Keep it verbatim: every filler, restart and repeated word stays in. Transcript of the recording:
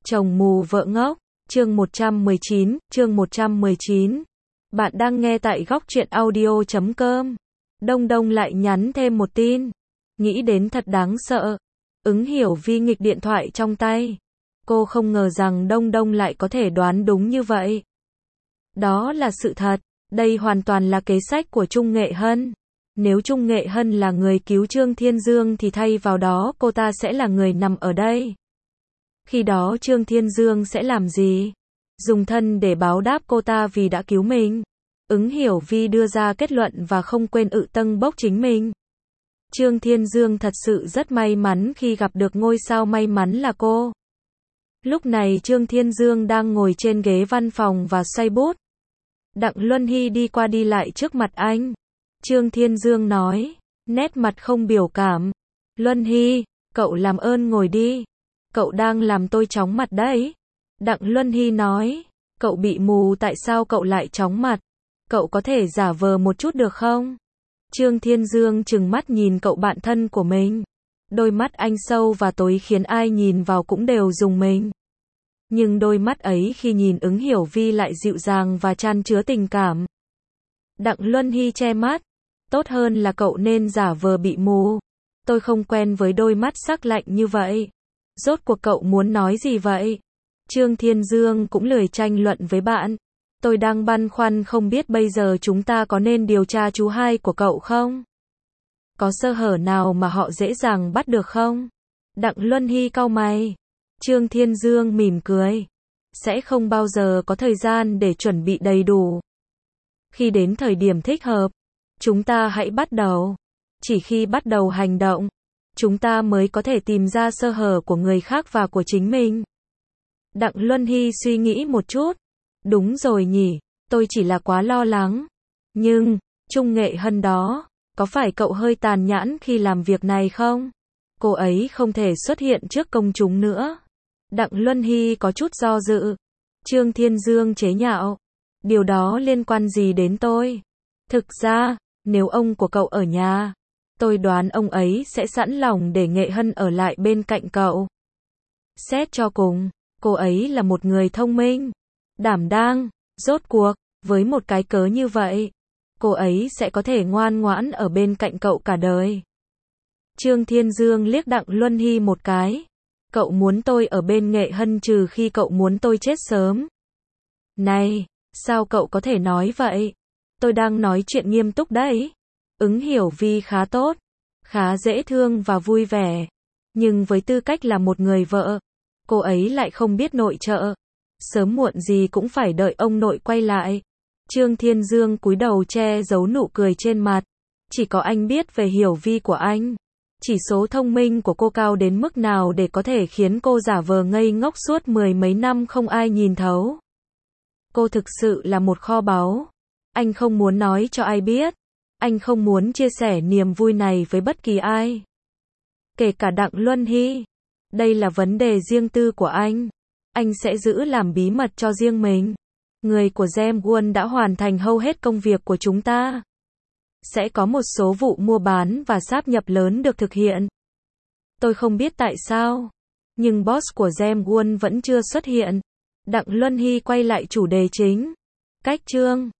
Chồng mù vợ ngốc, chương một trăm mười chín, chương một trăm mười chín. Bạn đang nghe tại góc truyện audio chấm com. Đông Đông lại nhắn thêm một tin. Nghĩ đến thật đáng sợ. Ứng Hiểu Vi nghịch điện thoại trong tay. Cô không ngờ rằng Đông Đông lại có thể đoán đúng như vậy. Đó là sự thật. Đây hoàn toàn là kế sách của Trung Nghệ Hân. Nếu Trung Nghệ Hân là người cứu Trương Thiên Dương thì thay vào đó cô ta sẽ là người nằm ở đây. Khi đó Trương Thiên Dương sẽ làm gì? Dùng thân để báo đáp cô ta vì đã cứu mình. Ứng Hiểu Vi đưa ra kết luận và không quên ự tâng bốc chính mình. Trương Thiên Dương thật sự rất may mắn khi gặp được ngôi sao may mắn là cô. Lúc này Trương Thiên Dương đang ngồi trên ghế văn phòng và xoay bút. Đặng Luân Hy đi qua đi lại trước mặt anh. Trương Thiên Dương nói, nét mặt không biểu cảm. Luân Hy, cậu làm ơn ngồi đi. Cậu đang làm tôi chóng mặt đấy. Đặng Luân Hy nói, cậu bị mù tại sao cậu lại chóng mặt? Cậu có thể giả vờ một chút được không? Trương Thiên Dương trừng mắt nhìn cậu bạn thân của mình. Đôi mắt anh sâu và tối khiến ai nhìn vào cũng đều rùng mình. Nhưng đôi mắt ấy khi nhìn Ứng Hiểu Vi lại dịu dàng và chan chứa tình cảm. Đặng Luân Hy che mắt. Tốt hơn là cậu nên giả vờ bị mù. Tôi không quen với đôi mắt sắc lạnh như vậy. Rốt cuộc cậu muốn nói gì vậy? Trương Thiên Dương cũng lười tranh luận với bạn. Tôi đang băn khoăn không biết bây giờ chúng ta có nên điều tra chú hai của cậu không? Có sơ hở nào mà họ dễ dàng bắt được không? Đặng Luân Hy cau mày. Trương Thiên Dương mỉm cười. Sẽ không bao giờ có thời gian để chuẩn bị đầy đủ. Khi đến thời điểm thích hợp, chúng ta hãy bắt đầu. Chỉ khi bắt đầu hành động, chúng ta mới có thể tìm ra sơ hở của người khác và của chính mình. Đặng Luân Hy suy nghĩ một chút. Đúng rồi nhỉ, tôi chỉ là quá lo lắng. Nhưng, Trung Nghệ Hân đó, có phải cậu hơi tàn nhẫn khi làm việc này không? Cô ấy không thể xuất hiện trước công chúng nữa. Đặng Luân Hy có chút do dự. Trương Thiên Dương chế nhạo. Điều đó liên quan gì đến tôi? Thực ra, nếu ông của cậu ở nhà, tôi đoán ông ấy sẽ sẵn lòng để Nghệ Hân ở lại bên cạnh cậu. Xét cho cùng, cô ấy là một người thông minh, đảm đang, rốt cuộc, với một cái cớ như vậy, cô ấy sẽ có thể ngoan ngoãn ở bên cạnh cậu cả đời. Trương Thiên Dương liếc Đặng Luân Hy một cái. Cậu muốn tôi ở bên Nghệ Hân trừ khi cậu muốn tôi chết sớm. Này, sao cậu có thể nói vậy? Tôi đang nói chuyện nghiêm túc đấy. Ứng Hiểu Vi khá tốt, khá dễ thương và vui vẻ. Nhưng với tư cách là một người vợ, cô ấy lại không biết nội trợ. Sớm muộn gì cũng phải đợi ông nội quay lại. Trương Thiên Dương cúi đầu che giấu nụ cười trên mặt. Chỉ có anh biết về Hiểu Vi của anh. Chỉ số thông minh của cô cao đến mức nào để có thể khiến cô giả vờ ngây ngốc suốt mười mấy năm không ai nhìn thấu. Cô thực sự là một kho báu. Anh không muốn nói cho ai biết. Anh không muốn chia sẻ niềm vui này với bất kỳ ai. Kể cả Đặng Luân Hy. Đây là vấn đề riêng tư của anh. Anh sẽ giữ làm bí mật cho riêng mình. Người của Gem Won đã hoàn thành hầu hết công việc của chúng ta. Sẽ có một số vụ mua bán và sáp nhập lớn được thực hiện. Tôi không biết tại sao, nhưng boss của Gem Won vẫn chưa xuất hiện. Đặng Luân Hy quay lại chủ đề chính. Cách Trương